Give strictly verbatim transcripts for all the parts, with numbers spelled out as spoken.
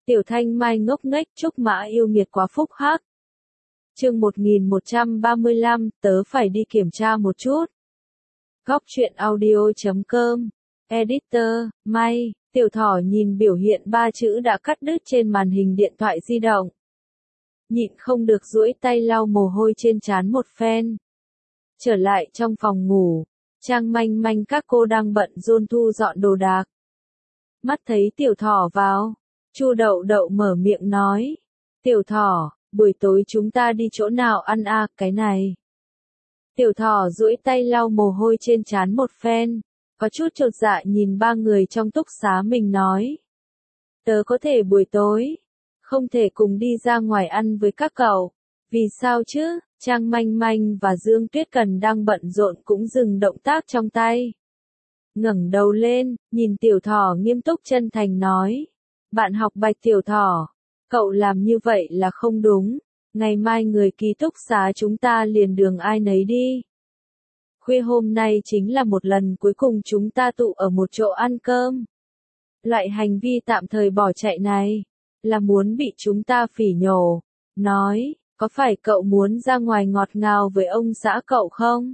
Tiểu Thanh Mai ngốc nghếch, Trúc Mã yêu nghiệt quá phúc hắc. Chương một nghìn một trăm ba mươi lăm, tớ phải đi kiểm tra một chút. Góc truyện audio chấm com. Editor, May, Tiểu Thỏ nhìn biểu hiện ba chữ đã cắt đứt trên màn hình điện thoại di động. Nhịn không được duỗi tay lau mồ hôi trên trán một phen. Trở lại trong phòng ngủ, Trang Manh Manh các cô đang bận rộn thu dọn đồ đạc. Mắt thấy Tiểu Thỏ vào, Chu Đậu Đậu mở miệng nói, Tiểu Thỏ, buổi tối chúng ta đi chỗ nào ăn à, cái này. Tiểu Thỏ duỗi tay lau mồ hôi trên trán một phen, có chút chột dạ nhìn ba người trong túc xá mình nói. Tớ có thể buổi tối, không thể cùng đi ra ngoài ăn với các cậu. Vì sao chứ? Trang Manh Manh và Dương Tuyết Cần đang bận rộn cũng dừng động tác trong tay. Ngẩng đầu lên, nhìn Tiểu Thỏ nghiêm túc chân thành nói. Bạn học Bạch Tiểu Thỏ, cậu làm như vậy là không đúng. Ngày mai người ký túc xá chúng ta liền đường ai nấy đi. Khuya hôm nay chính là một lần cuối cùng chúng ta tụ ở một chỗ ăn cơm. Loại hành vi tạm thời bỏ chạy này, là muốn bị chúng ta phỉ nhổ. Nói, có phải cậu muốn ra ngoài ngọt ngào với ông xã cậu không?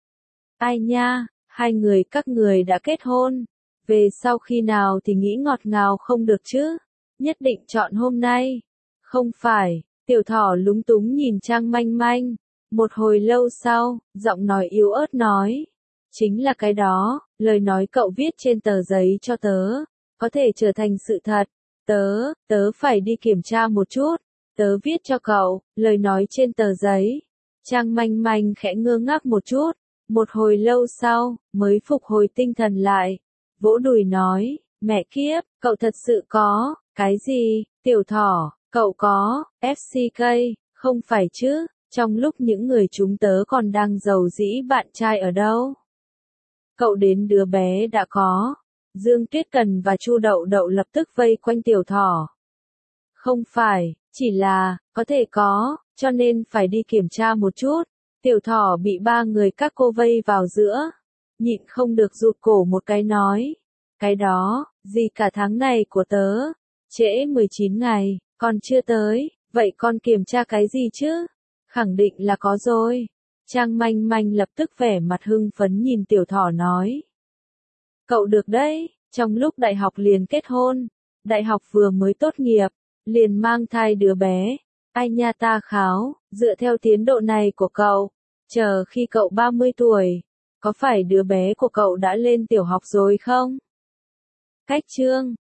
Ai nha, hai người các người đã kết hôn. Về sau khi nào thì nghĩ ngọt ngào không được chứ? Nhất định chọn hôm nay. Không phải, Tiểu Thỏ lúng túng nhìn Trang Manh Manh. Một hồi lâu sau, giọng nói yếu ớt nói. Chính là cái đó, lời nói cậu viết trên tờ giấy cho tớ, có thể trở thành sự thật. Tớ, tớ phải đi kiểm tra một chút. Tớ viết cho cậu, lời nói trên tờ giấy. Trang Manh Manh khẽ ngơ ngác một chút. Một hồi lâu sau, mới phục hồi tinh thần lại. Vỗ đùi nói, mẹ kiếp, cậu thật sự có, cái gì, Tiểu Thỏ, cậu có, ép xê ca, không phải chứ, trong lúc những người chúng tớ còn đang giàu dĩ bạn trai ở đâu. Cậu đến đứa bé đã có. Dương Tuyết Cần và Chu Đậu Đậu lập tức vây quanh Tiểu Thỏ. Không phải, chỉ là, có thể có, cho nên phải đi kiểm tra một chút. Tiểu Thỏ bị ba người các cô vây vào giữa. Nhịn không được rụt cổ một cái nói. Cái đó, gì cả tháng này của tớ. Trễ mười chín ngày, còn chưa tới, vậy con kiểm tra cái gì chứ? Khẳng định là có rồi. Trang Manh Manh lập tức vẻ mặt hưng phấn nhìn Tiểu Thỏ nói. Cậu được đấy, trong lúc đại học liền kết hôn. Đại học vừa mới tốt nghiệp, liền mang thai đứa bé. Ai nha ta kháo, dựa theo tiến độ này của cậu, chờ khi cậu ba mươi tuổi, có phải đứa bé của cậu đã lên tiểu học rồi không? Cách chương